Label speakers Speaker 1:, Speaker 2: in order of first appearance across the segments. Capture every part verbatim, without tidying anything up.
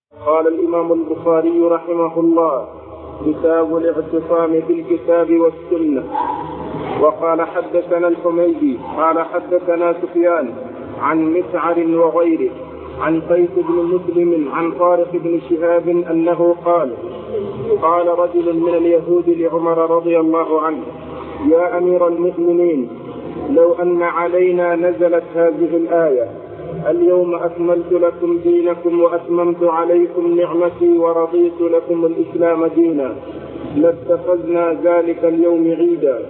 Speaker 1: قال الإمام البخاري رحمه الله: كتاب الاعتصام بالكتاب والسنة. وقال حدثنا الحميدي قال حدثنا سفيان عن مسعر وغيره عن قيس بن مسلم عن طارق بن شهاب أنه قال: قال رجل من اليهود لعمر رضي الله عنه: يا أمير المؤمنين، لو أن علينا نزلت هذه الآية: اليوم أكملت لكم دينكم وأتممت عليكم نعمتي ورضيت لكم الإسلام دينا، لاتخذنا ذلك اليوم عيدا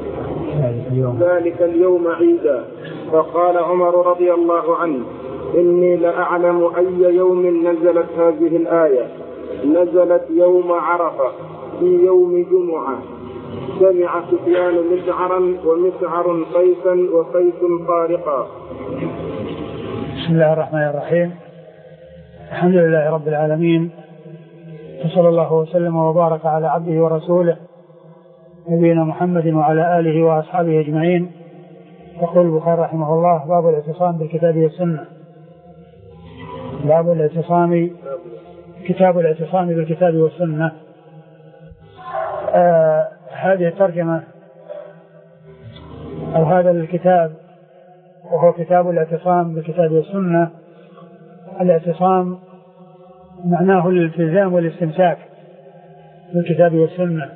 Speaker 1: ذلك اليوم عيدا. فقال عمر رضي الله عنه: إني لأعلم أي يوم نزلت هذه الآية. نزلت يوم عرفة في يوم جمعة. سمع سفيان مسعرا ومسعر قيسا وقيس طارقا.
Speaker 2: بسم الله الرحمن الرحيم. الحمد لله رب العالمين، وصلى الله وسلم وبارك على عبده ورسوله نبينا محمد وعلى آله وأصحابه أجمعين. يقول البخاري رحمه الله: باب الاعتصام بالكتاب والسنة. باب الاعتصام كتاب الاعتصام بالكتاب والسنة. آه هذه الترجمة أو هذا الكتاب وهو كتاب الاعتصام بالكتاب والسنة. الاعتصام معناه الالتزام والاستمساك بالكتاب والسنة،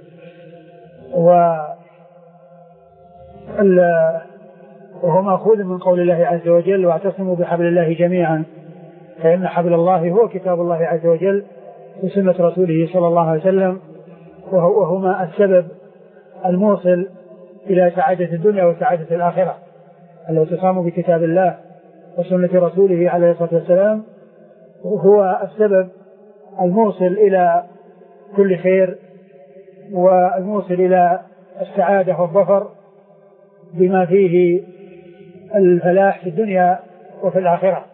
Speaker 2: وهو مأخوذ من قول الله عز وجل: واعتصموا بحبل الله جميعا، فإن حبل الله هو كتاب الله عز وجل وسنة رسوله صلى الله عليه وسلم، وهما السبب الموصل إلى سعادة الدنيا وسعادة الآخرة. الاعتصام بكتاب الله وسنة رسوله عليه الصلاة والسلام هو السبب الموصل إلى كل خير والموصل إلى السعادة والظفر بما فيه الفلاح في الدنيا وفي الآخرة.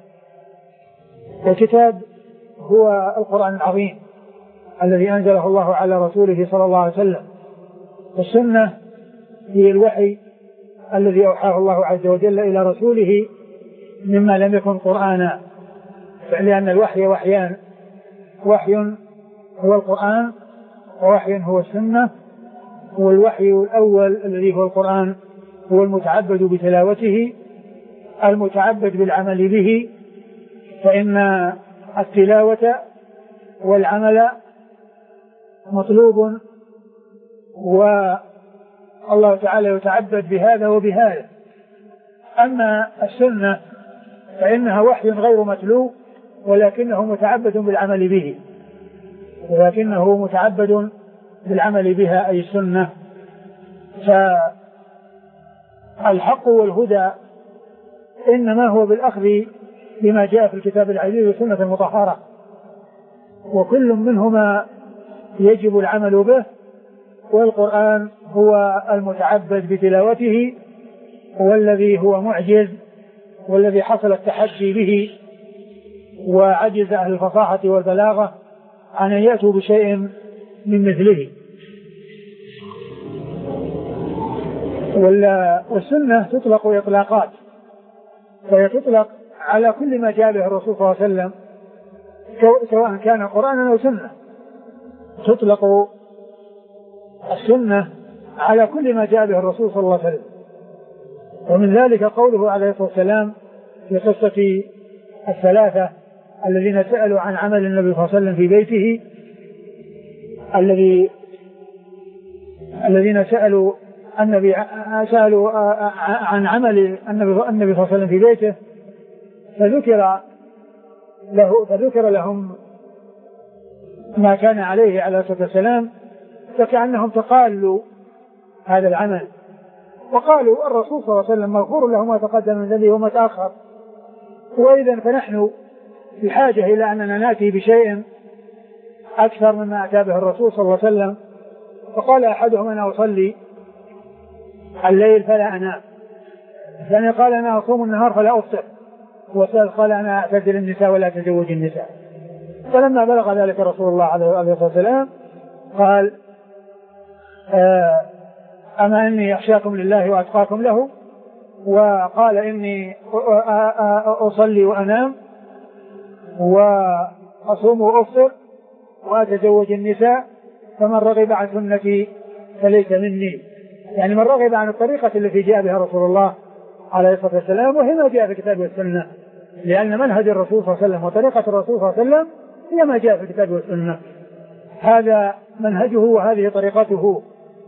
Speaker 2: والكتاب هو القرآن العظيم الذي أنزله الله على رسوله صلى الله عليه وسلم، والسنة هي الوحي الذي أوحاه الله عز وجل إلى رسوله مما لم يكن قرآنا، لأن الوحي وحيان: وحي هو القرآن، ووحي هو السنة. والوحي الأول الذي هو القرآن هو المتعبد بتلاوته، المتعبد بالعمل به، فإن التلاوة والعمل مطلوب، والله تعالى يتعبد بهذا وبهذا. أما السنة فإنها وحي غير متلو، ولكنه متعبد بالعمل به ولكنه متعبد بالعمل بها أي السنة. فالحق والهدى إنما هو بالأخذ بما جاء في الكتاب العزيز والسنة المطهرة، وكل منهما يجب العمل به. والقرآن هو المتعبد بتلاوته، والذي هو معجز، والذي حصل التحدي به وعجز أهل الفصاحة والبلاغة عن أن يأتوا بشيء من مثله. والسنة تطلق إطلاقات، فهي تطلق على كل ما جاء به الرسول صلى الله عليه وسلم سواء كان قرآنا أو سنة. تطلق السنة على كل ما جاء به الرسول صلى الله عليه وسلم. ومن ذلك قوله عليه الصلاة والسلام في قصة الثلاثة الذين سألوا عن عمل النبي صلى الله عليه وسلم في بيته، الذي الذين سألوا النبي سألوا عن عمل النبي النبي صلى الله عليه وسلم في بيته، فذكر له فذكر لهم ما كان عليه عليه الصلاة والسلام، فكأنهم تقالوا هذا العمل، وقالوا الرسول صلى الله عليه وسلم مغفور له ما تقدم من ذنبه وما تأخر، وإذا فنحن بحاجة إلى أننا نأتي بشيء أكثر مما أتى به الرسول صلى الله عليه وسلم. فقال أحدهم: أنا أصلي الليل فلا أنام، الثاني قال: أنا أصوم النهار فلا أفطر، والثالث قال: أنا أعتزل النساء ولا أتزوج النساء. فلما بلغ ذلك رسول الله عليه الصلاة والسلام قال: أما إني أخشاكم لله وأتقاكم له، وقال: إني أصلي وأنام، أصوم وأفطر وأتزوج النساء فمن رغب عن سنتي فليس مني. يعني من رغب عن الطريقة التي جاء بها رسول الله عليه الصلاة والسلام، وهي ما جاء في الكتاب والسنة، لأن منهج الرسول صلى الله عليه وسلم وطريقة الرسول صلى الله عليه وسلم هي ما جاء في الكتاب والسنة. هذا منهجه وهذه طريقته،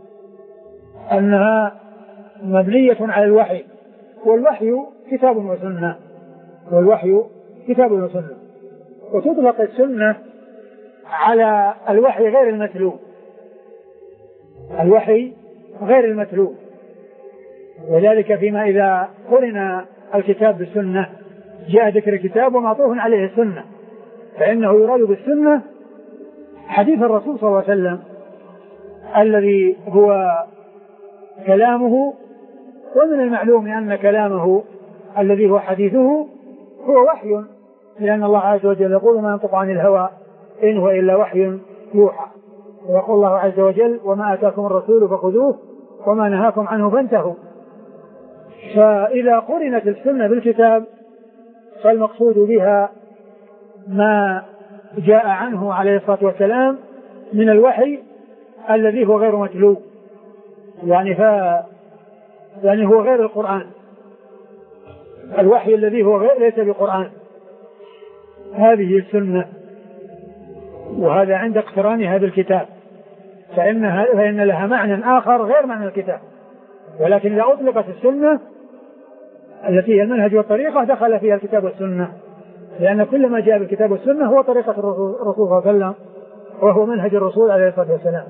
Speaker 2: أنها مبنية على الوحي، والوحي كتاب وسنة، والوحي كتاب وسنة. وتطلق السنة على الوحي غير المتلو، الوحي غير المتلو. وذلك فيما إذا قرن الكتاب بالسنة جاء ذكر الكتاب ومعطوف عليه السنة، فإنه يراد بالسنة حديث الرسول صلى الله عليه وسلم الذي هو كلامه، ومن المعلوم أن كلامه الذي هو حديثه هو وحي، لأن الله عز وجل يقول ما ينطق عن الهوى إن هو إلا وحي يوحى، ويقول الله عز وجل وما آتاكم الرسول فخذوه وما نهاكم عنه فانتهوا. فإذا قرنت السنة بالكتاب فالمقصود بها ما جاء عنه عليه الصلاة والسلام من الوحي الذي هو غير متلو، يعني, ف... يعني هو غير القرآن، الوحي الذي هو غير ليس بقرآن، هذه السنة. وهذا عند اقترانها بالكتاب، فإنها فإن لها معنى آخر غير معنى الكتاب. ولكن إذا أطلقت السنة التي هي المنهج والطريقة دخل فيها الكتاب والسنة، لأن كل ما جاء بالكتاب والسنة هو طريقة الرسول صلى الله عليه وسلم، وهو منهج الرسول عليه الصلاة والسلام.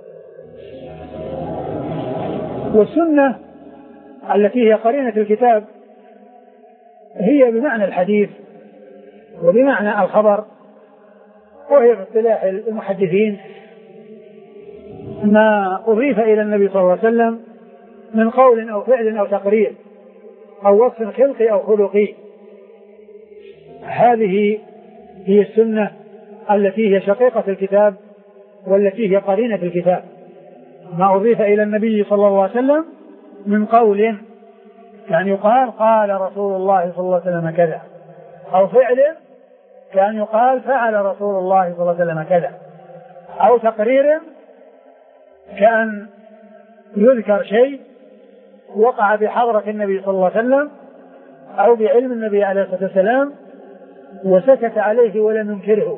Speaker 2: والسنة التي هي قرينة الكتاب هي بمعنى الحديث وبمعنى الخبر، وهي باصطلاح المحدثين ما أضيف إلى النبي صلى الله عليه وسلم من قول أو فعل أو تقرير أو وصف خلقي أو خلقي. هذه هي السنة التي هي شقيقة الكتاب والتي هي قرينة الكتاب، ما أضيف إلى النبي صلى الله عليه وسلم من قول كان يقال قال رسول الله صلى الله عليه وسلم كذا، أو فعل كان يقال فعل رسول الله صلى الله عليه وسلم كذا، أو تقرير كان يذكر شيء وقع بحضرة النبي صلى الله عليه وسلم أو بعلم النبي عليه الصلاة والسلام وسكت عليه ولم ينكره،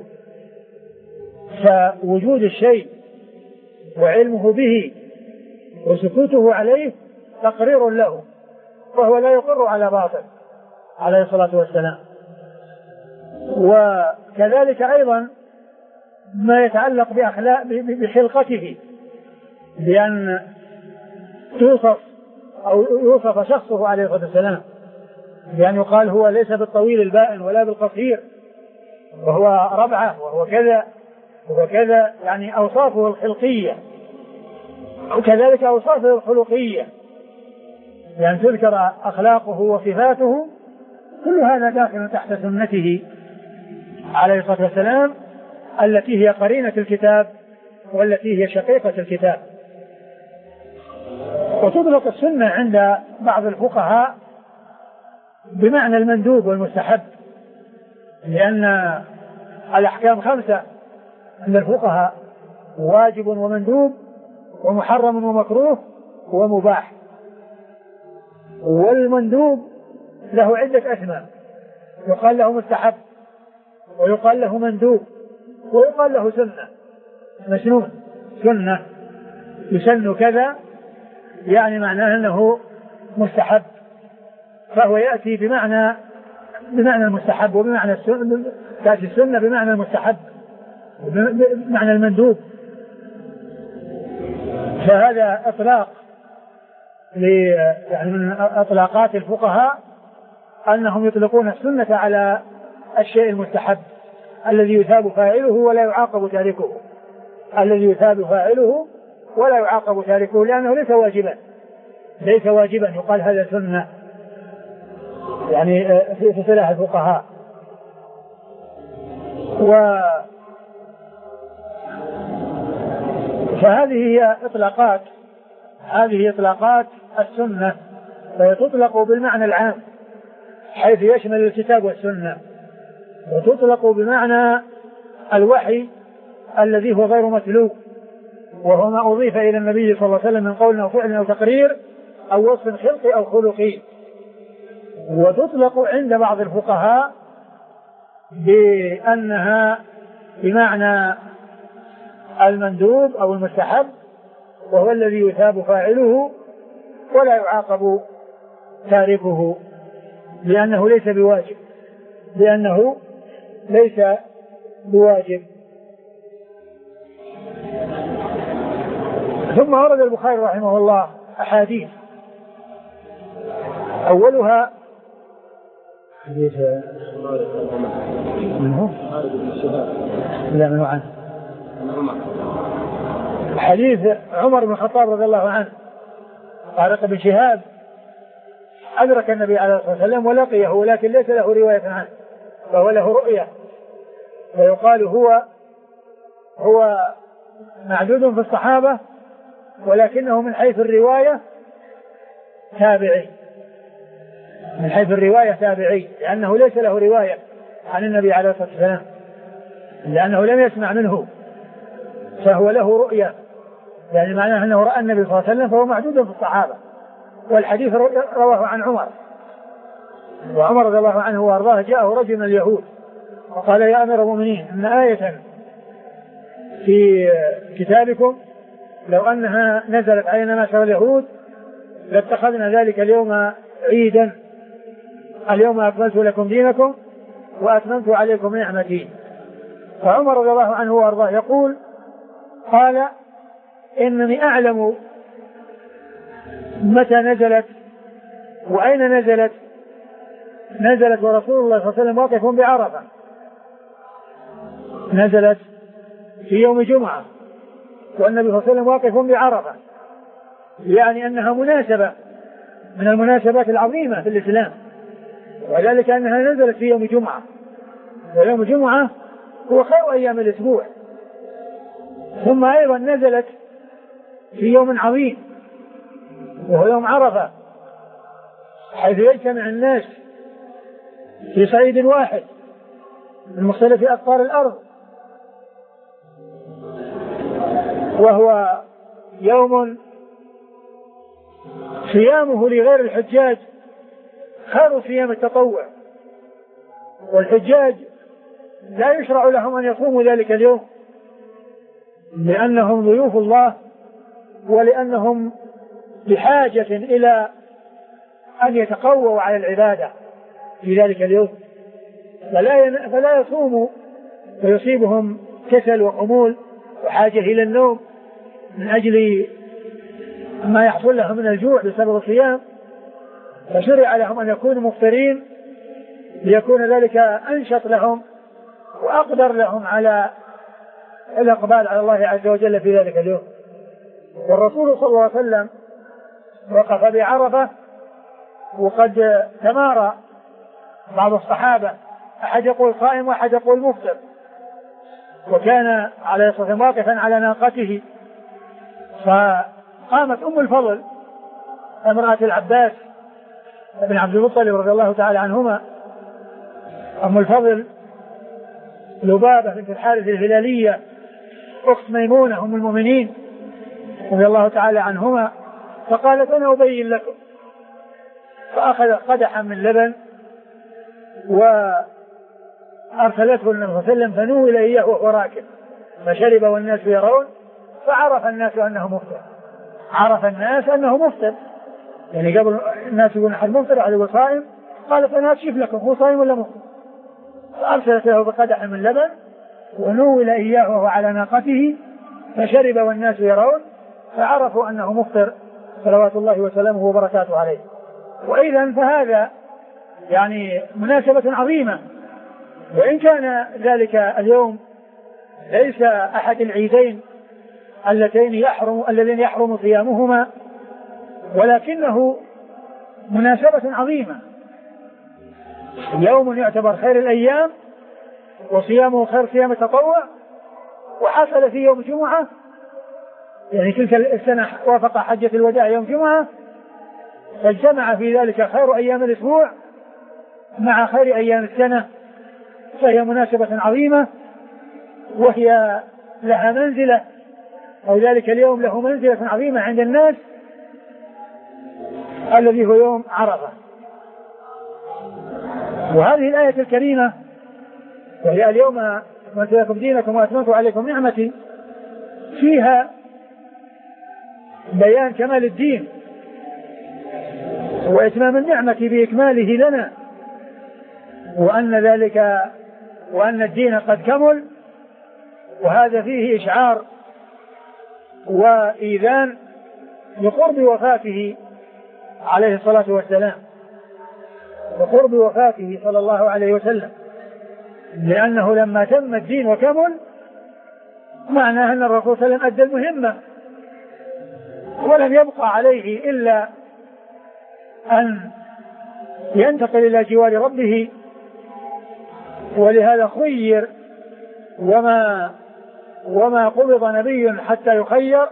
Speaker 2: فوجود الشيء وعلمه به وسكوته عليه تقرير له، وهو لا يقر على باطل عليه الصلاة والسلام. وكذلك أيضا ما يتعلق بأخلاق بخلقته، بأن توصف أو يوصف شخصه عليه الصلاة والسلام بأن يقال هو ليس بالطويل البائن ولا بالقصير، وهو ربعة وهو كذا وهو كذا، يعني أوصافه الخلقية، وكذلك أوصافه الخلقية، يعني تذكر أخلاقه وصفاته، كل هذا داخل تحت سنته عليه الصلاة والسلام التي هي قرينة الكتاب والتي هي شقيقة الكتاب. وتطلق السنة عند بعض الفقهاء بمعنى المندوب والمستحب، لأن الأحكام خمسة عند الفقهاء: واجب ومندوب ومحرم ومكروه ومباح. والمندوب له عدة أسماء، يقال له مستحب ويقال له مندوب ويقال له سنة مسنون. سنة يسن كذا يعني معناه أنه مستحب، فهو يأتي بمعنى بمعنى المستحب، وبمعنى السنة تأتي السنة بمعنى المستحب بمعنى المندوب. فهذا إطلاق يعني من أطلاقات الفقهاء أنهم يطلقون السنة على الشيء المستحب الذي يثاب فاعله ولا يعاقب تاركه، الذي يثاب فاعله ولا يعاقب تاركه، لأنه ليس واجبا ليس واجبا يقال هذا سنة يعني في اصطلاح الفقهاء. و فهذه هي إطلاقات هذه إطلاقات السنة، فهي تطلق بالمعنى العام حيث يشمل الكتاب والسنة، وتطلق بمعنى الوحي الذي هو غير متلو، وهو ما أضيف إلى النبي صلى الله عليه وسلم من قول أو فعل أو تقرير أو وصف خلقي أو خلقي. وتطلق عند بعض الفقهاء بأنها بمعنى المندوب أو المستحب، وهو الذي يثاب فاعله ولا يعاقب تاركه، لأنه ليس بواجب لأنه ليس بواجب. ثم ورد البخاري رحمه الله أحاديث، أولها حديث منه لا منه عنه حديث عمر بن الخطاب رضي الله عنه. طارق بن شهاب أدرك النبي عليه الصلاة والسلام ولقيه، ولكن ليس له رواية عنه، فهو له رؤية، ويقال هو هو معدود في الصحابة، ولكنه من حيث الرواية تابعي من حيث الرواية تابعي لأنه ليس له رواية عن النبي عليه الصلاة والسلام، لأنه لم يسمع منه، فهو له رؤية، يعني معناه أنه رأى النبي صلى الله عليه وسلم، فهو معدود في الصحابة. والحديث رواه عن عمر، وعمر رضي الله عنه وارضاه جاءه رجل من اليهود وقال يا أمير المؤمنين إن آية في كتابكم لو أنها نزلت علينا معشر اليهود لاتخذنا ذلك اليوم عيدا، اليوم أكملت لكم دينكم وأتممت عليكم نعمتي. فعمر رضي الله عنه وارضاه يقول قال إنني أعلم متى نزلت وأين نزلت. نزلت ورسول الله صلى الله عليه وسلم واقف بعرفة، نزلت في يوم جمعة والنبي صلى الله عليه وسلم واقف بعرفة، يعني أنها مناسبة من المناسبات العظيمة في الإسلام، وذلك أنها نزلت في يوم جمعة، ويوم جمعة هو خير أيام الأسبوع. ثم أيضا نزلت في يوم عظيم وهو يوم عرفة، حيث يجتمع الناس في صعيد واحد من مختلف أقطار الأرض، وهو يوم صيامه لغير الحجاج خير صيام التطوع، والحجاج لا يشرع لهم أن يصوموا ذلك اليوم لأنهم ضيوف الله، ولأنهم بحاجة إلى أن يتقووا على العبادة في ذلك اليوم، فلا فلا يصوموا فيصيبهم كسل وخمول وحاجة إلى النوم من أجل ما يحصل لهم من الجوع بسبب الصيام، فشرع لهم أن يكونوا مفطرين ليكون ذلك أنشط لهم وأقدر لهم على الإقبال على الله عز وجل في ذلك اليوم. والرسول صلى الله عليه وسلم وقف بعرفة وقد تمارى بعض الصحابة، أحد يقول صائم وأحد يقول مفطر، وكان عليه الصلاة والسلام واقفا على ناقته، فقامت أم الفضل امرأة العباس بن عبد المطلب رضي الله تعالى عنهما، أم الفضل لبابة بنت الحارث الهلالية أخت ميمونة أم المؤمنين رضي الله تعالى عنهما، فقالت أنا أبين لكم، فأخذ قدحا من لبن وأرسلته النبي صلى الله عليه وسلم فنول إياه وهو راكب فشرب والناس يرون، فعرف الناس أنه مفطر، عرف الناس أنه مفطر، يعني قبل الناس يقولون أحد مفطر أحد يقول صائم، قالت أنا أكشف لكم هو صائم ولا مفطر، فأرسلت له بقدح من لبن ونول إياه وهو على ناقته فشرب والناس يرون، فعرفوا أنه مفطر صلوات الله وسلامه وبركاته عليه. وإذا فهذا يعني مناسبة عظيمة، وإن كان ذلك اليوم ليس أحد العيدين اللتين يحرم الذين يحرم صيامهما، ولكنه مناسبة عظيمة، يوم يعتبر خير الأيام وصيامه خير صيام التطوع، وحصل في يوم جمعة، يعني تلك السنة وافق حجة الوداع يوم جمعة، فاجتمع في ذلك خير أيام الأسبوع مع خير أيام السنة، فهي مناسبة عظيمة وهي لها منزلة، أو ذلك اليوم له منزلة عظيمة عند الناس، الذي هو يوم عرفة. وهذه الآية الكريمة وهي اليوم أكملت لكم دينكم وأتممت عليكم نعمتي، فيها بيان كمال الدين وإتمام النعمة بإكماله لنا، وأن ذلك وأن الدين قد كمل. وهذا فيه إشعار وإيذان بقرب وفاته عليه الصلاة والسلام، بقرب وفاته صلى الله عليه وسلم، لأنه لما تم الدين وكمل معناه أن الرسول صلى الله عليه وسلم أدى المهمة ولم يبقى عليه إلا أن ينتقل إلى جوار ربه. ولهذا خير، وما وما قبض نبي حتى يخير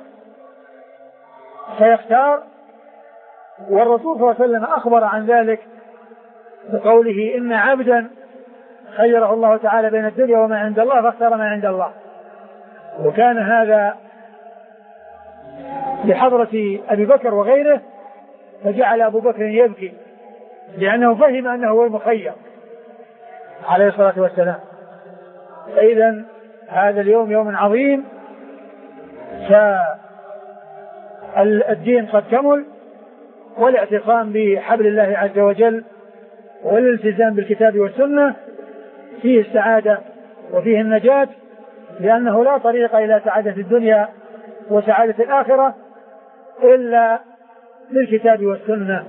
Speaker 2: فيختار. والرسول صلى الله عليه وسلم أخبر عن ذلك بقوله إن عبدا خيره الله تعالى بين الدنيا وما عند الله فاختار ما عند الله. وكان هذا لحضرة أبي بكر وغيره، فجعل أبو بكر يبكي لأنه فهم أنه هو المخير عليه الصلاة والسلام. فإذا هذا اليوم يوم عظيم، فالدين قد كمل، والاعتصام بحبل الله عز وجل والالتزام بالكتاب والسنة فيه السعادة وفيه النجاة، لأنه لا طريق إلى سعادة الدنيا وسعادة الآخرة إلا بالكتاب والسنة.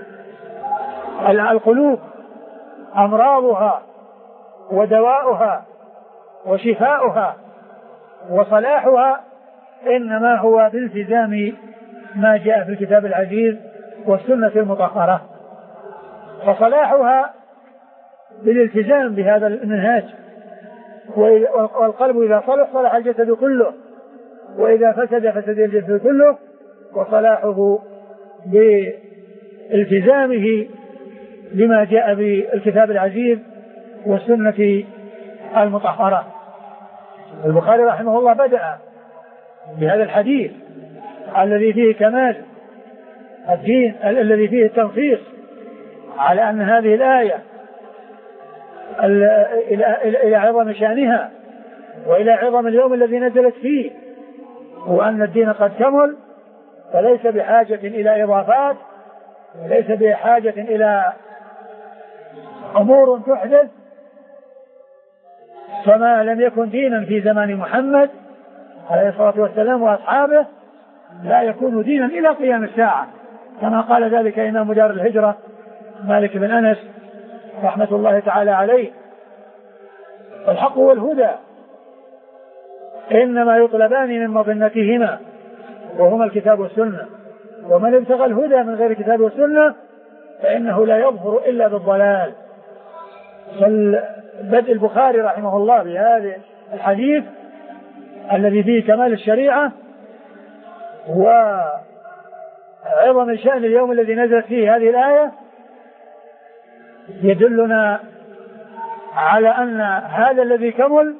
Speaker 2: القلوب أمراضها ودواؤها وشفاؤها وصلاحها إنما هو بالتزام ما جاء في الكتاب العزيز والسنة المطهرة، فصلاحها بالالتزام بهذا المنهاج. والقلب إذا صلح صلح الجسد كله، وإذا فسد فسد الجسد كله. وصلاحه بالتزامه بما جاء بالكتاب العزيز والسنة المطهرة. البخاري رحمه الله بدأ بهذا الحديث الذي فيه كمال الدين، الذي فيه التنصيص على أن هذه الآية إلى عظم شأنها وإلى عظم اليوم الذي نزلت فيه، وأن الدين قد كمل، فليس بحاجة إلى إضافات، وليس بحاجة إلى أمور تحدث. فما لم يكن دينا في زمان محمد عليه الصلاة والسلام وأصحابه لا يكون دينا إلى قيام الساعة، كما قال ذلك إمام دار الهجرة مالك بن أنس رحمة الله تعالى عليه. الحق والهدى إنما يطلبان من مظنتهما وهما الكتاب والسنة، ومن ابتغى الهدى من غير الكتاب والسنة فإنه لا يظهر إلا بالضلال. فبدء البخاري رحمه الله بهذا الحديث الذي فيه كمال الشريعة وعظم شأن اليوم الذي نزلت فيه هذه الآية يدلنا على أن هذا الذي كمل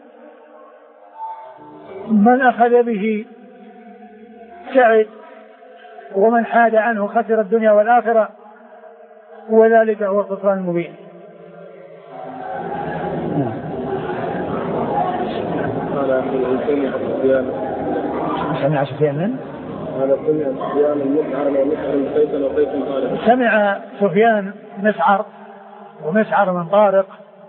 Speaker 2: من أخذ به سعد، ومن حاد عنه خسر الدنيا والآخرة، وذلك هو الخسران المبين. سمع سفيان من؟ سمع سفيان مسعر ومسعر من طارق،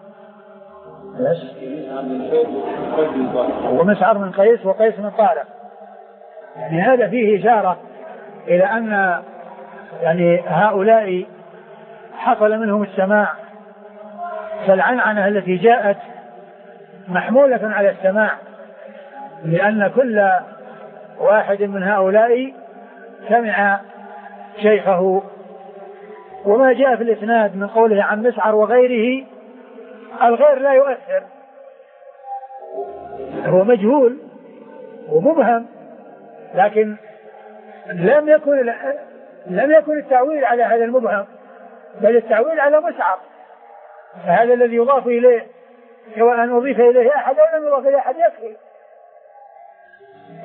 Speaker 2: ومسعر من قيس وقيس من طارق. يعني هذا فيه إشارة إلى أن يعني هؤلاء حصل منهم السماع، فالعنعنة التي جاءت محمولة على السماع، لأن كل واحد من هؤلاء سمع شيخه. وما جاء في الإسناد من قوله عن مسعر وغيره، الغير لا يؤثر، هو مجهول ومبهم، لكن لم يكن لم يكن التعويل على هذا المبهم، بل التعويل على مسعر. فهذا الذي يضاف إليه سواء أضيف إليه أحد أو لم يضاف إليه أحد يكفي.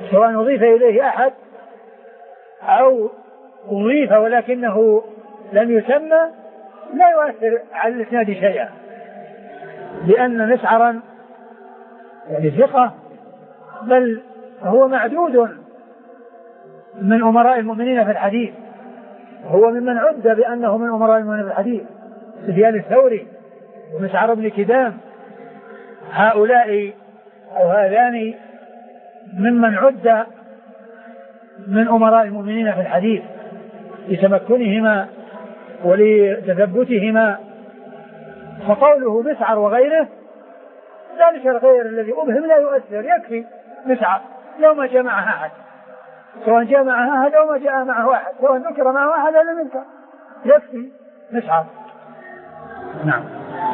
Speaker 2: سواء أضيف إليه أحد أو أضيف ولكنه لم يسمى لا يؤثر على الإسناد شيئا، لأن مسعرا يعني ثقة، بل هو معدود من أمراء المؤمنين في الحديث، هو ممن عد بأنه من أمراء المؤمنين في الحديث، سفيان الثوري ومسعر بن كدام، هؤلاء أو هذان ممن عد من أمراء المؤمنين في الحديث لتمكنهما ولتثبتهما. فقوله مسعر وغيره ذلك الغير الذي أبهم لا يؤثر، يكفي مسعر لو ما جاء معه أحد، سواء جاء معه أحد أو ما جاء معه أحد، سواء ذكر معه أحد أو لم يذكر، يكفي مسعر. نعم.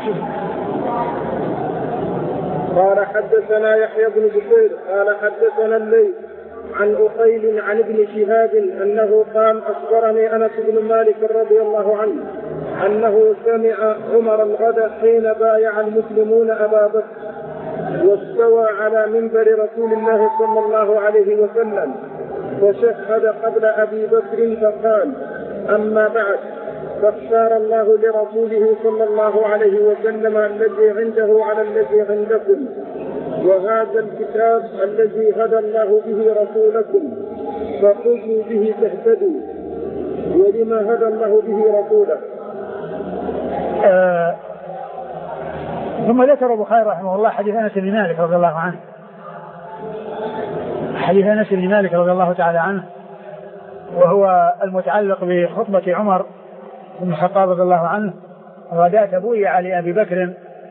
Speaker 1: قال حدثنا يحيى بن بكير قال حدثنا الليث عن أقيل عن ابن شهاب أنه قال أخبرني أنس بن مالك رضي الله عنه أنه سمع عمر الغد حين بايع المسلمون أبا بكر واستوى على منبر رسول الله صلى الله عليه وسلم فشهد قبل أبي بكر فقال: أما بعد، فاختار الله لرسوله صلى الله عليه وسلم الذي عنده على الذي عندكم، وهذا الكتاب الذي هدى الله به رسولكم فخذوا به تهتدوا. ولما هدى الله به رسوله؟
Speaker 2: آه ثم ذكر البخاري رحمه الله حديث أنس بن مالك رضي الله عنه، حديث أنس بن مالك رضي الله تعالى عنه، وهو المتعلق بخطبة عمر بن الخطاب رضي الله عنه غداة بويع لأبي بكر،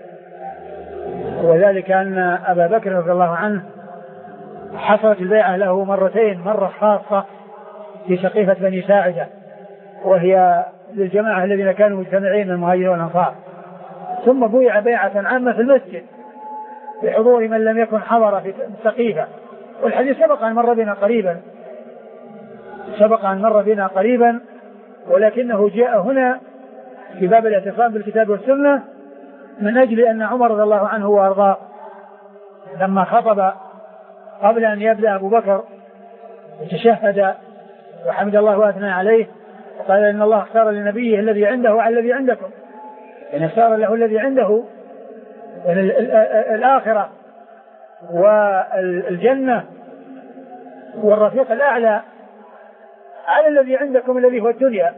Speaker 2: وذلك أن أبا بكر رضي الله عنه حصلت البيعة له مرتين، مرة خاصة في سقيفة بني ساعدة وهي للجماعة الذين كانوا مجتمعين من المهاجرين والأنصار، ثم بويع بيعة عامة في المسجد بحضور من لم يكن حضر في السقيفة. والحديث سبق أن مر بنا قريبا سبق أن مر بنا قريبا ولكنه جاء هنا في باب الاعتصام بالكتاب والسنة من أجل أن عمر رضي الله عنه وأرضاه لما خطب قبل أن يبدأ أبو بكر وتشهد وحمد الله وأثنى عليه وقال إن الله اختار لنبيه الذي عنده على الذي عندكم، إن اختار له الذي عنده يعني الآخرة والجنة والرفيق الأعلى على الذي عندكم الذي هو الدنيا.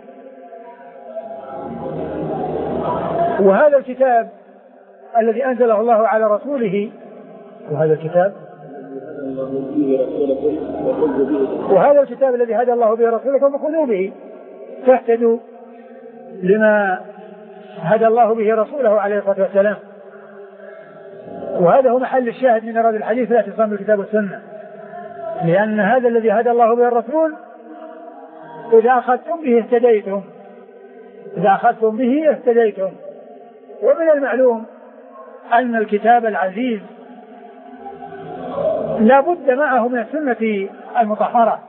Speaker 2: وهذا الكتاب الذي أنزله الله على رسوله وهذا الكتاب وهذا الكتاب الذي هدى الله به رسولكم فخذوا به تهتدوا لما هدى الله به رسوله عليه الصلاة والسلام. وهذا هو محل الشاهد من إرادة الحديث لا اعتصام بالكتاب والسنة، لأن هذا الذي هدى الله به الرسول إذا أخذتم به اهتديتم، إذا أخذتم به اهتديتم. ومن المعلوم أن الكتاب العزيز لا بد معه من السنة المطهرة،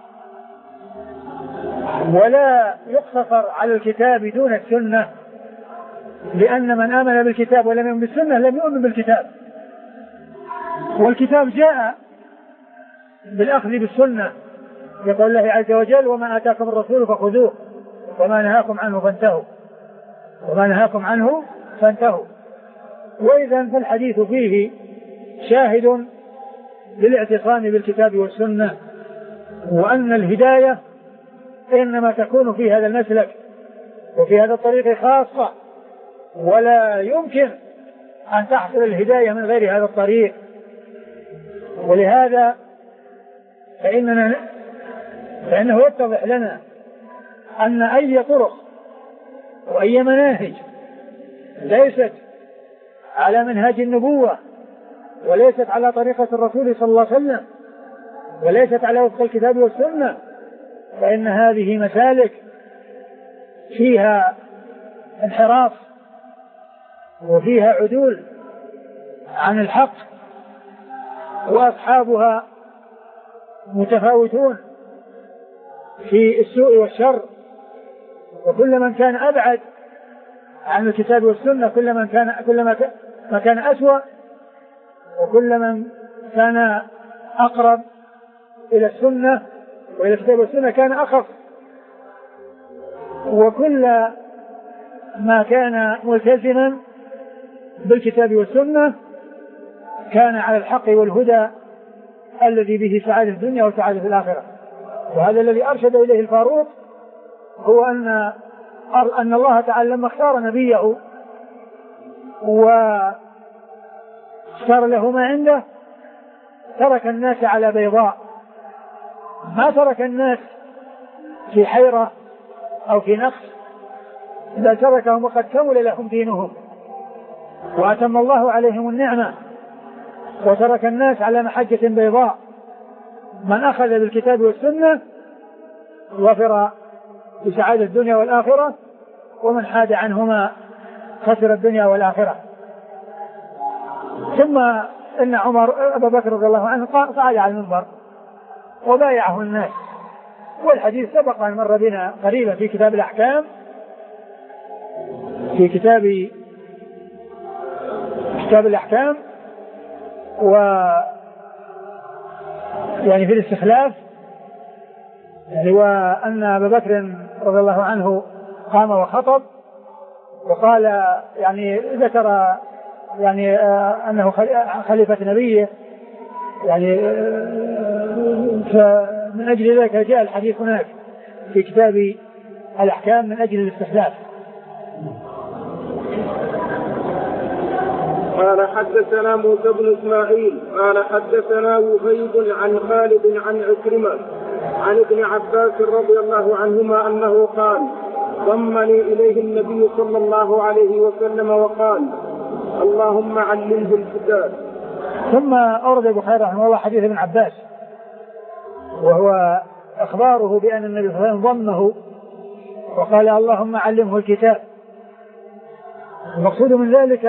Speaker 2: ولا يقتصر على الكتاب دون السنة، لأن من آمن بالكتاب ولم يؤمن بالسنة لم يؤمن بالكتاب. والكتاب جاء بالأخذ بالسنة، يقول الله عز وجل: وما آتاكم الرسول فخذوه وما نهاكم عنه فانتهوا وما نهاكم عنه فانتهوا. وإذا فالحديث فيه شاهد للاعتصام بالكتاب والسنة، وأن الهداية إنما تكون في هذا المسلك وفي هذا الطريق خاصة، ولا يمكن أن تحصل الهداية من غير هذا الطريق. ولهذا فإننا فإنه يتضح لنا أن أي طرق وأي مناهج ليست على منهج النبوة وليست على طريقة الرسول صلى الله عليه وسلم وليست على وفق الكتاب والسنة، فإن هذه مسالك فيها انحراف وفيها عدول عن الحق، وأصحابها متفاوتون في السوء والشر. وكل من كان أبعد عن الكتاب والسنة كل من كان كل ما كان أسوأ، وكل من كان أقرب إلى السنة وإلى الكتاب والسنة كان أخف، وكل ما كان ملتزما بالكتاب والسنة كان على الحق والهدى الذي به سعادة الدنيا وسعادة الآخرة. وهذا الذي أرشد إليه الفاروق هو أن أن الله تعالى لما اختار نبيه واختار له ما عنده ترك الناس على بيضاء، ما ترك الناس في حيرة أو في نقص، بل تركهم وقد كمل لهم دينهم وأتم الله عليهم النعمة، وترك الناس على محجة بيضاء. من أخذ بالكتاب والسنة ظفر بسعادة الدنيا والآخرة، ومن حاد عنهما خسر الدنيا والآخرة. ثم إن عمر أبا بكر رضي الله عنه صعد على المنبر وبايعه الناس، والحديث سبق أن مر بنا قريبا في كتاب الأحكام، في كتاب كتاب الأحكام و يعني في الاستخلاف، يعني وأن أبا بكر رضي الله عنه قام وخطب وقال يعني ذكر يعني آه أنه خليفة نبيه، يعني آه فمن أجل ذلك جاء الحديث هناك في كتاب الأحكام من أجل الاستخلاف.
Speaker 1: قال حدثنا موسى بن إسماعيل قال حدثنا وهيب عن خالد عن عكرمة عن ابن عباس رضي الله عنهما أنه قال ضمني إليه النبي صلى الله عليه وسلم وقال اللهم علمه الكتاب.
Speaker 2: ثم أورد البخاري رحمه الله حديث ابن عباس، وهو أخباره بأن النبي صلى الله عليه وسلم ضمه وقال اللهم علمه الكتاب. المقصود من ذلك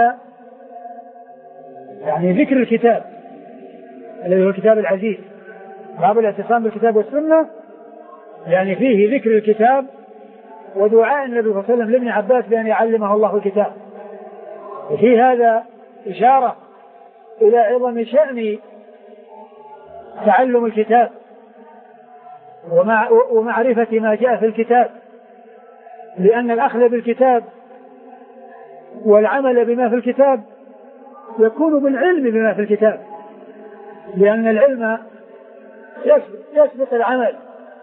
Speaker 2: يعني ذكر الكتاب الذي هو الكتاب العزيز، باب الاعتصام بالكتاب والسنة، يعني فيه ذكر الكتاب ودعاء النبي صلى الله عليه وسلم لابن عباس بأن يعلمه الله الكتاب. وفي هذا إشارة إلى عظم شأن تعلم الكتاب ومعرفة ما جاء في الكتاب، لأن الأخذ بالكتاب والعمل بما في الكتاب يكون بالعلم بما في الكتاب، لأن العلم يسبق العمل،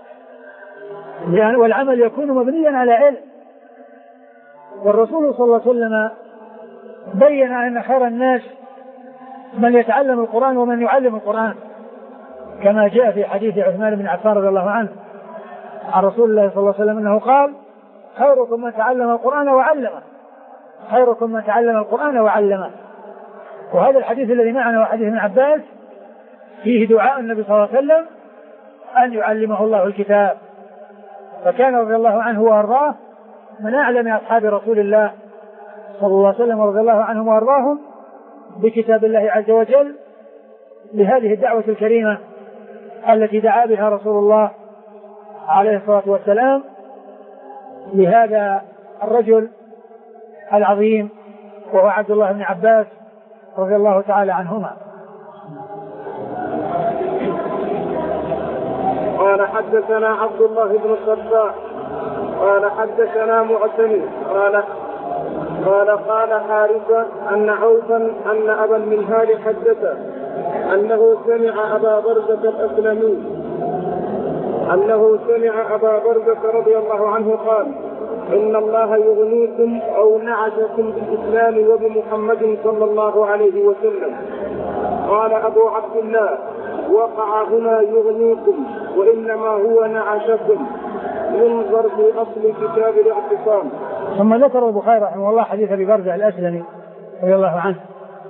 Speaker 2: والعمل يكون مبنيا على علم. والرسول صلى الله عليه وسلم بين أن خير الناس من يتعلم القرآن ومن يعلم القرآن، كما جاء في حديث عثمان بن عفان رضي الله عنه عن رسول الله صلى الله عليه وسلم أنه قال خيركم من تعلم القرآن وعلمه، خيركم من تعلم القرآن وعلمه. وهذا الحديث الذي معنا وحديث ابن عباس فيه دعاء النبي صلى الله عليه وسلم أن يعلمه الله الكتاب، فكان رضي الله عنه وأرضاه من أعلم أصحاب رسول الله صلى الله عليه وسلم رضي الله عنهم وأرضاهم بكتاب الله عز وجل لهذه الدعوة الكريمة التي دعا بها رسول الله عليه الصلاة والسلام لهذا الرجل العظيم وهو عبد الله بن عباس رضي الله تعالى عنهما.
Speaker 1: قال حدثنا عبد الله بن الصباح قال حدثنا معتمر قال قال قال حارثة أن عوفا أن أبا المنهال حدث أنه سمع أبا برزة الأسلمي أنه سمع أبا برزة رضي الله عنه قال إن الله يغنيكم أو نعشكم بالإسلام وبمحمد صلى الله عليه وسلم. قال أبو عبد الله وقع هنا يغنيكم وإنما هو نعشكم، ينظر في أصل كتاب الاعتصام.
Speaker 2: ثم ذكر البخاري رحمه الله حديث أبي برزة الأسلمي رضي الله عنه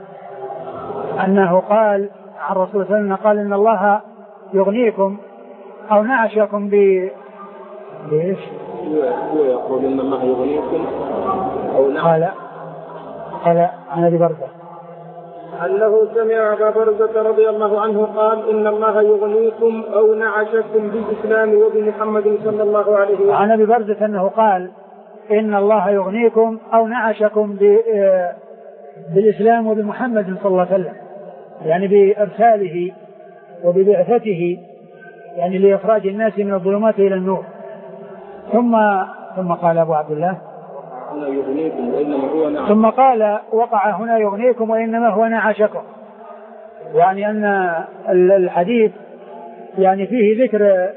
Speaker 2: أنه قال عن رسول الله صلى الله عليه وسلم قال إن الله يغنيكم أو نعشكم ب بإيش؟
Speaker 1: هو يقول إن الله يغنيكم أو نعشكم.
Speaker 2: قال قال عن أبي برزة
Speaker 1: أنه سمع أبا برزة رضي الله عنه قال إن الله يغنيكم أو نعشكم بالإسلام وبمحمد صلى الله عليه وسلم.
Speaker 2: عن أبي برزة أنه قال إن الله يغنيكم أو نعشكم بالإسلام وبمحمد صلى الله عليه وسلم، يعني بإرساله وببعثته يعني لإخراج الناس من الظلمات إلى النور. ثم ثم قال أبو عبد الله ثم قال وقع هنا يغنيكم وإنما هو نعشكم، يعني أن الحديث يعني فيه ذكر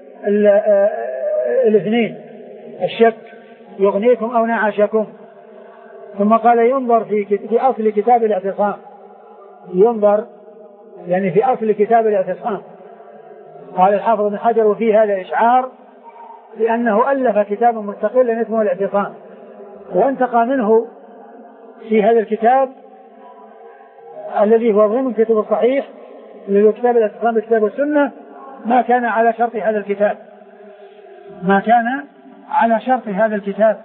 Speaker 2: الاثنين، الشك يغنيكم أو نعشكم. ثم قال ينظر في في أصل كتاب الاعتصام، ينظر يعني في أصل كتاب الاعتصام. قال الحافظ بن حجر وفي هذا إشعار لأنه ألف كتابا مستقلا اسمه الاعتصام، وانتقى منه في هذا الكتاب الذي هو ضمن كتب الصحيح الذي هو كتاب الاعتصام بكتاب السنة ما كان على شرط هذا الكتاب، ما كان على شرط هذا الكتاب.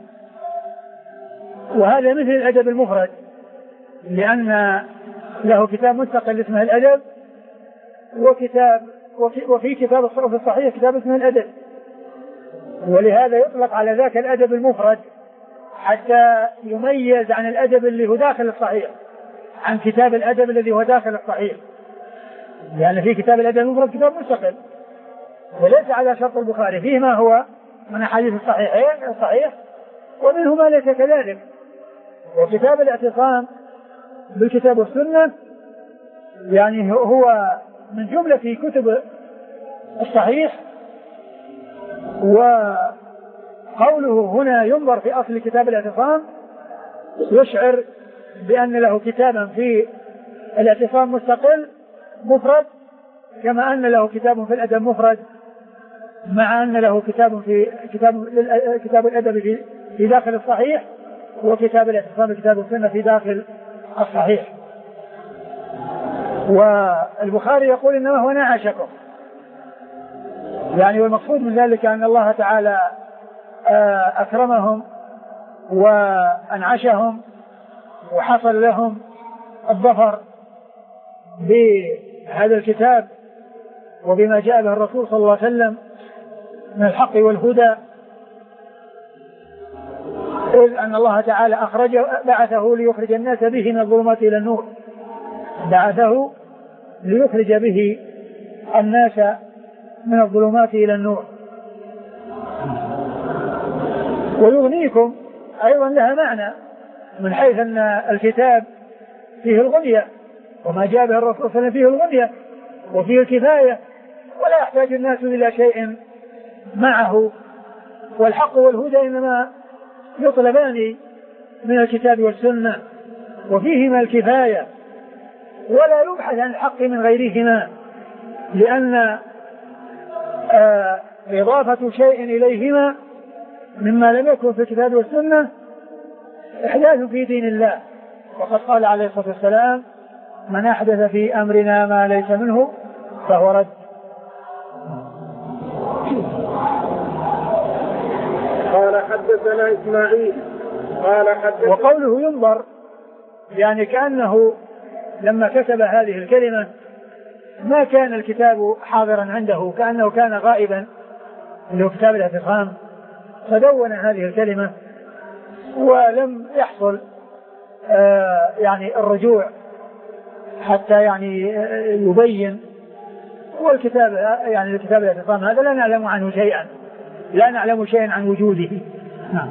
Speaker 2: وهذا مثل الأدب المفرد، لأن له كتاب مستقل اسمه الأدب، وكتاب وفي, وفي كتاب الصحف الصحيح كتاب اسمه الأدب، ولهذا يطلق على ذاك الأدب المفرد حتى يميز عن الأدب اللي هو داخل الصحيح عن كتاب الأدب الذي هو داخل الصحيح، لأن يعني في كتاب الأدب المفرد كتاب مستقل وليس على شرط البخاري، فيه ما هو من أحاديث الصحيحين الصحيح ومنه ما ليس كذلك. وكتاب الاعتصام بالكتاب والسنة يعني هو من جملة كتب الصحيح. وقوله هنا ينظر في أصل كتاب الاعتصام يشعر بأن له كتابا في الاعتصام مستقل مفرد، كما أن له كتاب في الأدب مفرد، مع أن له كتاب في كتاب كتاب الأدب في, في داخل الصحيح، وكتاب الاعتصام كتاب السنة في داخل الصحيح. والبخاري يقول إنما هو نعشكم، يعني والمقصود من ذلك أن الله تعالى أكرمهم وأنعشهم وحصل لهم الظفر بهذا الكتاب وبما جاء به الرسول صلى الله عليه وسلم من الحق والهدى، إذ أن الله تعالى أخرجه بعثه ليخرج الناس به من الظلمات إلى النور، بعثه ليخرج به الناس من الظلمات إلى النور. ويغنيكم أيضا لها معنى من حيث أن الكتاب فيه الغنية، وما جاء به الرسول صلى الله عليه وسلم فيه الغنية وفيه الكفاية، ولا يحتاج الناس إلى شيء معه. والحق والهدى إنما يطلبان من الكتاب والسنة وفيهما الكفاية، ولا يبحث عن الحق من غيرهما، لأن آه إضافة شيء إليهما مما لم يكن في الكتاب والسنة إحداث في دين الله. وقد قال عليه الصلاة والسلام من أحدث في أمرنا ما ليس منه فهو رد.
Speaker 1: قال حدثنا إسماعيل قال حدثنا.
Speaker 2: وقوله ينظر يعني كأنه لما كتب هذه الكلمة ما كان الكتاب حاضرا عنده، كأنه كان غائبا اللي هو كتاب الاعتصام، فدون هذه الكلمة ولم يحصل آه يعني الرجوع حتى يعني يبين. والكتاب يعني الكتاب الاعتصام هذا لا نعلم عنه شيئا، لا نعلم شيئا عن وجوده. نعم.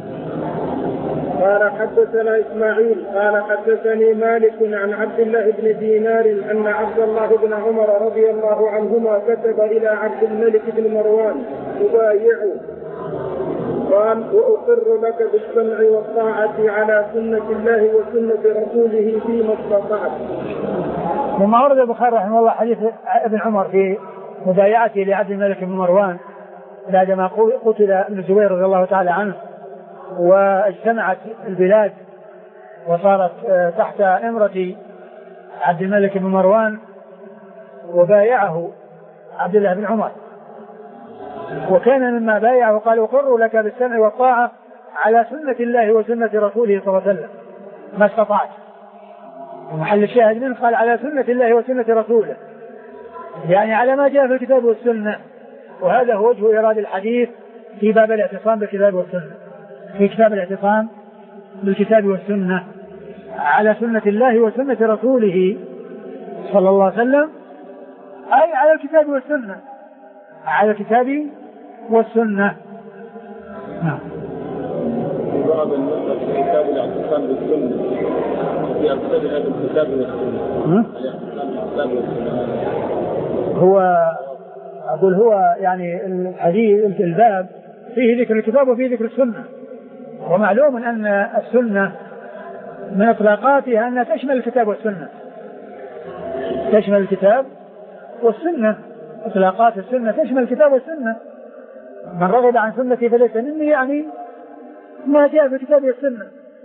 Speaker 1: قال حدثنا إسماعيل قال حدثني مالك عن عبد الله بن دينار أن عبد الله بن عمر رضي الله عنهما كتب إلى عبد الملك بن مروان يبايعه، قال وأقر لك بالسمع والطاعة على سنة الله وسنة رسوله فيما استطعت.
Speaker 2: وما ورد البخاري رحمه الله حديث ابن عمر في مبايعته لعبد الملك بن مروان بعدما قتل ابن الزبير رضي الله تعالى عنه، واجتمعت البلاد وصارت تحت إمرة عبد الملك بن مروان، وبايعه عبد الله بن عمر، وكان مما بايعه وقال أقر لك بالسمع والطاعة على سنة الله وسنة رسوله صلى الله عليه وسلم ما استطعت. ومحل الشاهد منه قال على سنة الله وسنة رسوله، يعني على ما جاء في الكتاب والسنة. وهذا هو وجه إيراد الحديث في باب الاعتصام بالكتاب والسنة، في كتاب الاعتصام بالكتاب والسنة على سنة الله وسنة رسوله صلى الله عليه وسلم، أي على الكتاب والسنة، على الكتاب والسنة. نعم.
Speaker 1: ضرب النصر في كتاب الاعتصام بالسنة في أكثر هذا الكتاب والسنة. الاعتصام بالسنة
Speaker 2: هو أقول هو يعني الحديث الباب فيه ذكر الكتاب وفيه ذكر السنة، ومعلوم أن السنة من إطلاقاتها أنها تشمل الكتاب والسنة، تشمل الكتاب والسنة، إطلاقات السنة تشمل الكتاب والسنة. من رغب عن سنتي فليس مني، يعني ما جاء في الكتاب والسنة.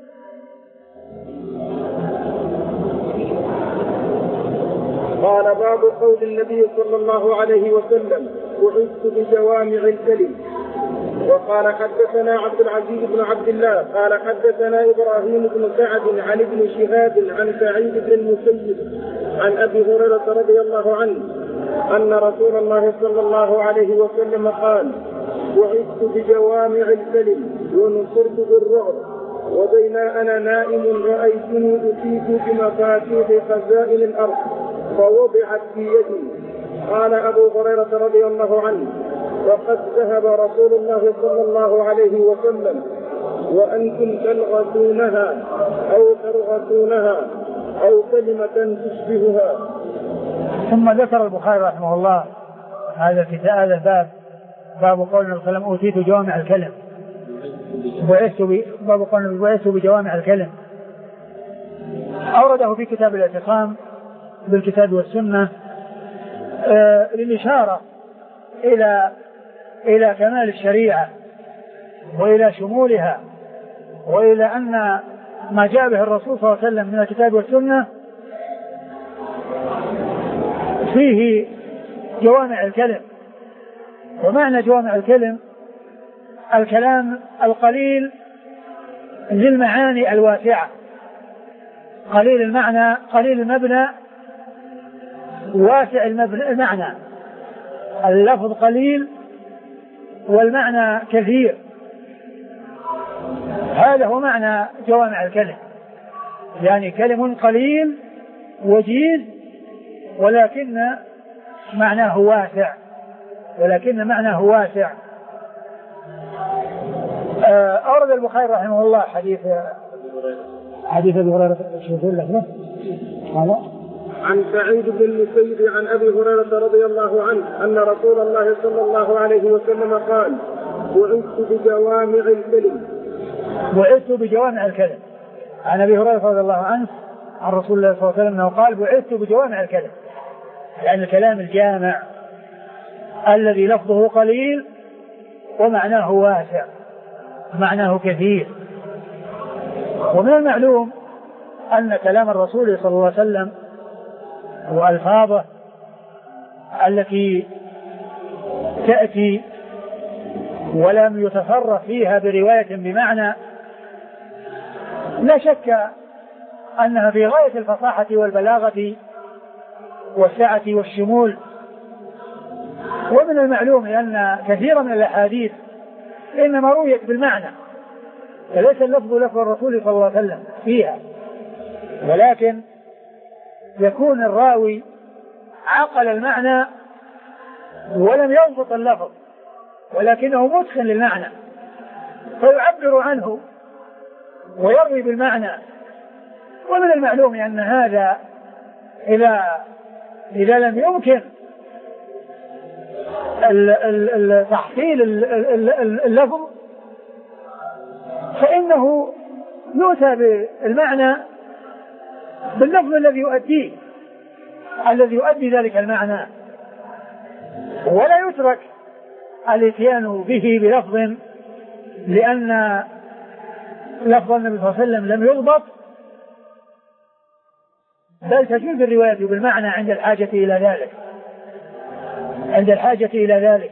Speaker 1: قال باب قول النبي صلى الله عليه وسلم بعثت بجوامع الكلم. وقال حدثنا عبد العزيز بن عبد الله قال حدثنا إبراهيم بن سعد عن ابن شهاب عن سعيد بن المسيب عن أبي هريرة رضي الله عنه أن رسول الله صلى الله عليه وسلم قال بعثت بجوامع الكلم ونصرت بالرعب وبين أنا نائم رأيتني أتيت بمفاتيح خزائن الأرض فوضعت في يدي. قال أبو هريرة رضي الله عنه وقد ذهب رسول الله صلى الله عليه وسلم وأنتم تلغتونها أو ترغتونها أو كلمة تشبهها.
Speaker 2: ثم ذكر البخاري رحمه الله هذا الكتاب، هذا الباب، باب قول النبي صلى الله عليه وسلم أوتيت جوامع الكلم، باب قول النبي بعثت بجوامع الكلم. أورده في كتاب الاعتصام بالكتاب والسنة آه للإشارة إلى إلى كمال الشريعة وإلى شمولها، وإلى أن ما جاء به الرسول صلى الله عليه وسلم من الكتاب والسنة فيه جوامع الكلم. ومعنى جوامع الكلم الكلام القليل للمعاني الواسعة، قليل المعنى قليل المبنى واسع المعنى، اللفظ قليل والمعنى كثير. هذا هو معنى جوامع الكلم، يعني كلم قليل وجيز ولكن معناه واسع، ولكن معناه واسع. أورد البخاري رحمه الله حديث حديث أبي هريرة
Speaker 1: عن سعيد بن المسيب عن أبي هريرة رضي الله عنه أن رسول الله صلى الله عليه وسلم قال بعثت بجوامع الكلم.
Speaker 2: بعثت بجوامع الكلم عن أبي هريرة رضي الله عنه عن رسول الله صلى الله عليه وسلم أنه قال بعثت بجوامع الكلم، يعني الكلام الجامع الذي لفظه قليل ومعناه واسع، معناه كثير. ومن المعلوم أن كلام الرسول صلى الله عليه وسلم وألفاظه التي تأتي ولم يتصرف فيها برواية بمعنى لا شك أنها في غاية الفصاحة والبلاغة والسعة والشمول. ومن المعلوم أن كثيرا من الأحاديث إنما رويت بالمعنى، فليس اللفظ لفظ الرسول صلى الله عليه وسلم فيها، ولكن يكون الراوي عقل المعنى ولم يضبط اللفظ ولكنه متقن للمعنى فيعبر عنه ويروي بالمعنى. ومن المعلوم أن هذا إذا إذا لم يمكن تحصيل اللفظ فإنه يؤتى بالمعنى باللفظ الذي يؤديه الذي يؤدي ذلك المعنى، ولا يترك الاتيان به بلفظ لأن لفظ النبي صلى الله عليه وسلم لم يضبط، بل تجوز الرواية بالمعنى عند الحاجة إلى ذلك عند الحاجة إلى ذلك.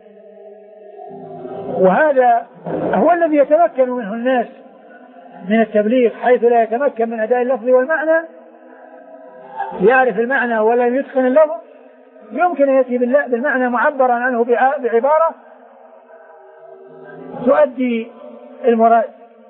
Speaker 2: وهذا هو الذي يتمكن منه الناس من التبليغ، حيث لا يتمكن من أداء اللفظ والمعنى، يعرف المعنى ولا يتقن اللفظ، يمكن أن يأتي بالمعنى معبرا عنه بعبارة تؤدي المراد.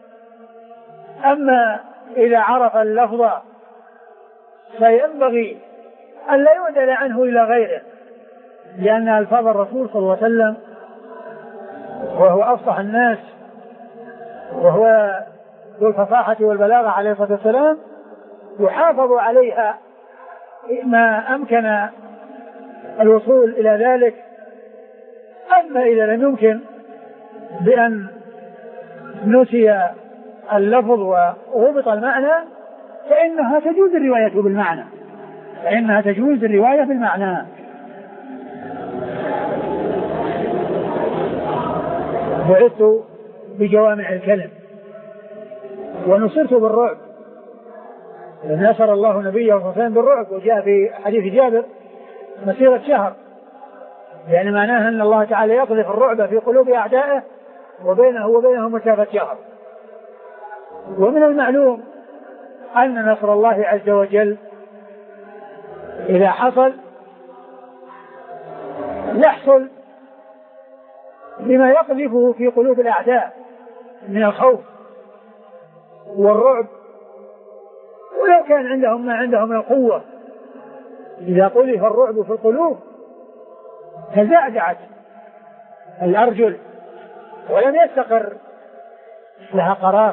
Speaker 2: أما إذا عرف اللفظ فينبغي أن لا يعدل عنه إلى غيره، لأن ألفاظ الرسول صلى الله عليه وسلم وهو أفصح الناس وهو ذو الفصاحة والبلاغة عليه الصلاة والسلام يحافظ عليها ما أمكن الوصول إلى ذلك. أما إذا لم يمكن بأن نسي اللفظ وغبط المعنى فإنها تجوز الرواية بالمعنى فإنها تجوز الرواية بالمعنى. بعثت بجوامع الكلم ونصرت بالرعب، نصر الله نبيه صلى الله عليه وسلم بالرعب، وجاء في حديث جابر مسيرة شهر، يعني معناها أن الله تعالى يقذف الرعب في قلوب أعدائه وبينه وبينهم مسافة شهر. ومن المعلوم أن نصر الله عز وجل إذا حصل يحصل بما يقذفه في قلوب الأعداء من الخوف والرعب، ولو كان عندهم ما عندهم من القوة. إذا قذف الرعب في القلوب تزعزعت الأرجل ولم يستقر لها قرار،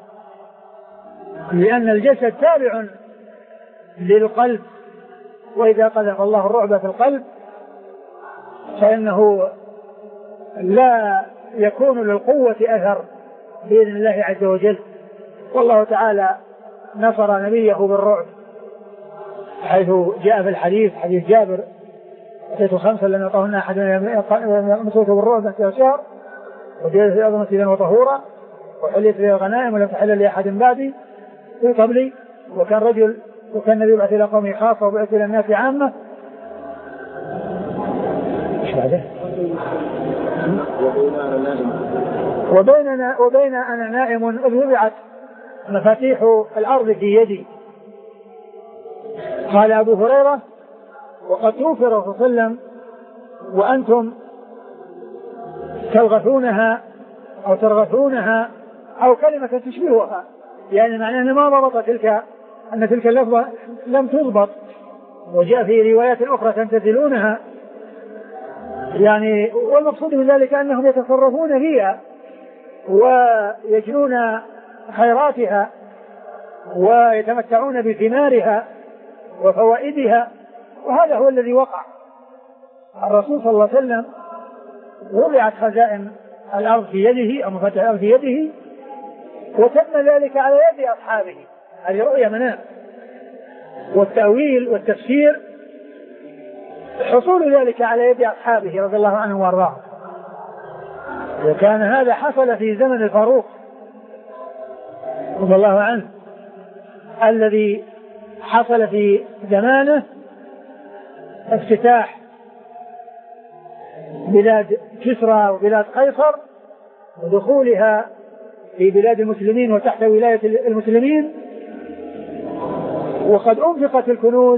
Speaker 2: لأن الجسد تابع للقلب، وإذا قذف الله الرعب في القلب فإنه لا يكون للقوة أثر بإذن الله عز وجل. والله تعالى نصر نبيه بالرعب، حيث جاء في الحديث حديث جابر أتيت خمسة لم يطهرن أحد مسوته بالرعب في شهر، وجاء في أرض مسجدا وطهورا، وحليت لي الغنائم ولم تحل لأحد بعدي في قبلي، وكان رجل وكان النبي يبعث إلى قومه خاصة وبعث إلى الناس عامة. ايش بعده؟ وبيننا وبين أنا نائم إذ وضعت مفاتيح الأرض في يدي. قال أبو هريرة: وقد توفي الرسول صلى الله عليه وسلم وأنتم تلغثونها أو ترغثونها أو كلمة تشبهها، يعني معناه أن ما ضبط تلك أن تلك اللفظة لم تضبط، وجاء في روايات أخرى تمتثلونها، يعني والمقصود من ذلك أنهم يتصرفون فيها ويجنون خيراتها ويتمتعون بثمارها وفوائدها، وهذا هو الذي وقع. الرسول صلى الله عليه وسلم وضعت خزائن الأرض في يده أو مفاتيح الأرض في يده، وتم ذلك على يد أصحابه. هذه رؤية منام، والتأويل والتفسير حصول ذلك على يد أصحابه رضي الله عنهم وارضاهم. وكان هذا حصل في زمن الفاروق رضي الله عنه، الذي حصل في زمانه افتتاح بلاد كسرى وبلاد قيصر ودخولها في بلاد المسلمين وتحت ولاية المسلمين، وقد أنفقت الكنوز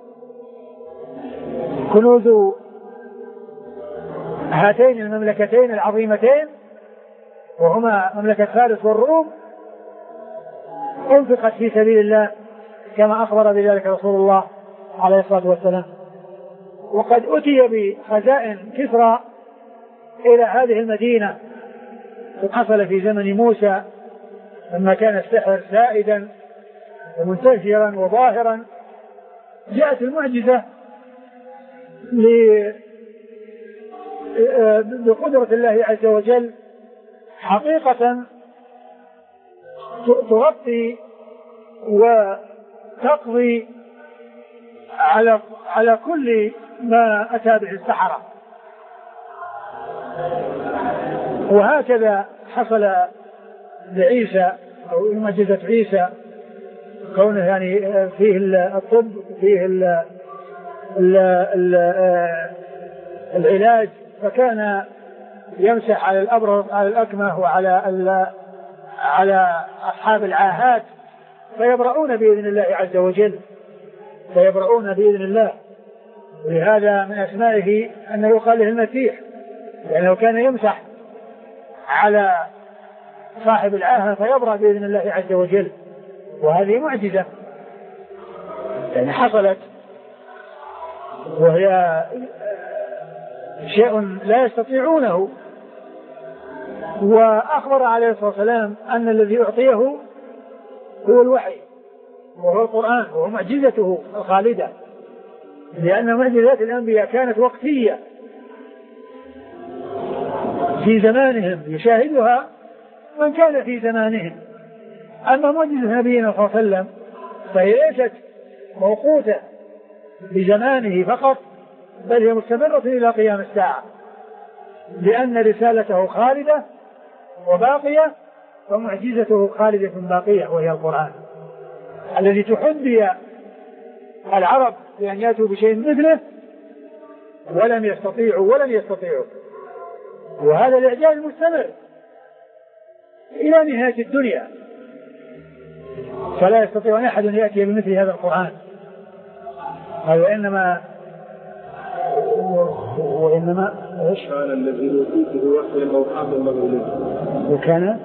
Speaker 2: كنوز هاتين المملكتين العظيمتين وهما مملكة فارس والروم، أنفقت في سبيل الله كما أخبر بذلك رسول الله عليه الصلاة والسلام. وقد أتي بخزائن كسرى إلى هذه المدينة، حصل في زمن موسى لما كان السحر سائدا ومنتشرا وظاهرا، جاءت المعجزة بقدرة الله عز وجل حقيقة تغطي وتقضي على على كل ما أتى به السحرة. وهكذا حصل لعيسى أو معجزة عيسى، كونه يعني فيه الطب فيه ال ال ال العلاج، فكان يمسح على الأبرص على الأكمه وعلى على أصحاب العاهات فيبرؤون بإذن الله عز وجل، فيبرؤون بإذن الله. ولهذا من أسمائه أنه يقال له المسيح، يعني لو كان يمسح على صاحب العاهة فيبرأ بإذن الله عز وجل. وهذه معجزة يعني حصلت، وهي شيء لا يستطيعونه. وأخبر عليه الصلاة والسلام أن الذي أعطيه هو الوحي وهو القرآن وهو معجزته الخالدة، لأن معجزات الأنبياء كانت وقتية في زمانهم يشاهدها من كان في زمانهم. أما معجزة نبينا صلى الله عليه وسلم فهي ليست موقوتة بزمانه فقط، بل هي مستمرة إلى قيام الساعة، لأن رسالته خالدة وباقية ومعجزته خالدة باقية، وهي القرآن الذي تحدي العرب بأن يأتوا بشيء مثله ولم يستطيعوا ولم يستطيعوا. وهذا الإعجاز مستمر إلى نهاية الدنيا، فلا يستطيع أحد أن يأتي بمثل هذا القرآن. وإنما وإنما إيش؟
Speaker 1: كان الذي أوتيته وحيا أوحاه الله إليه.
Speaker 2: وكان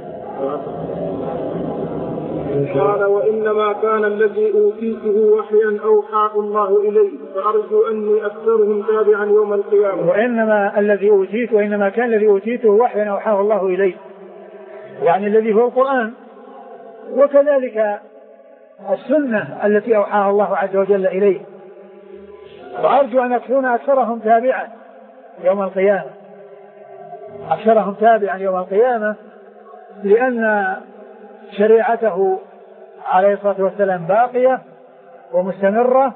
Speaker 1: قال وإنما كان الذي أوتيته وحيا أوحاه الله إليه، فأرجو أني أكثرهم تابعا يوم القيامة.
Speaker 2: وإنما الذي أوتيته وإنما كان الذي أوتيته وحيا أوحاه الله إليه، يعني الذي هو القرآن، وكذلك السنة التي أوحاها الله عز وجل إليه. وأرجو أن أكون أكثرهم تابعا يوم القيامة، أكثرهم تابعا يوم القيامة، لأن شريعته عليه الصلاة والسلام باقية ومستمرة،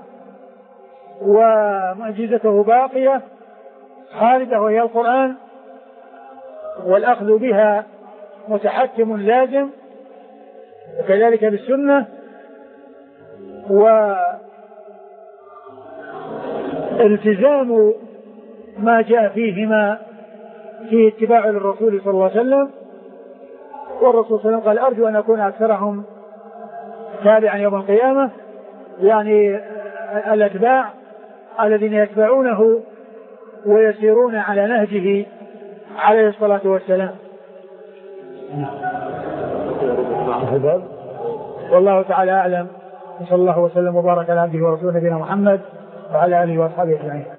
Speaker 2: ومعجزته باقية خالدة وهي القرآن، والأخذ بها متحكم لازم، وكذلك بالسنة، والتزام ما جاء فيهما في اتباع للرسول صلى الله عليه وسلم. والرسول صلى الله عليه وسلم قال أرجو أن أكون أكثرهم تابعا يوم القيامة، يعني الأتباع الذين يتبعونه ويسيرون على نهجه عليه الصلاة والسلام. والله تعالى أعلم، وصلى الله وسلم وبارك على عبده ورسوله نبينا محمد وعلى آله وأصحابه أجمعين.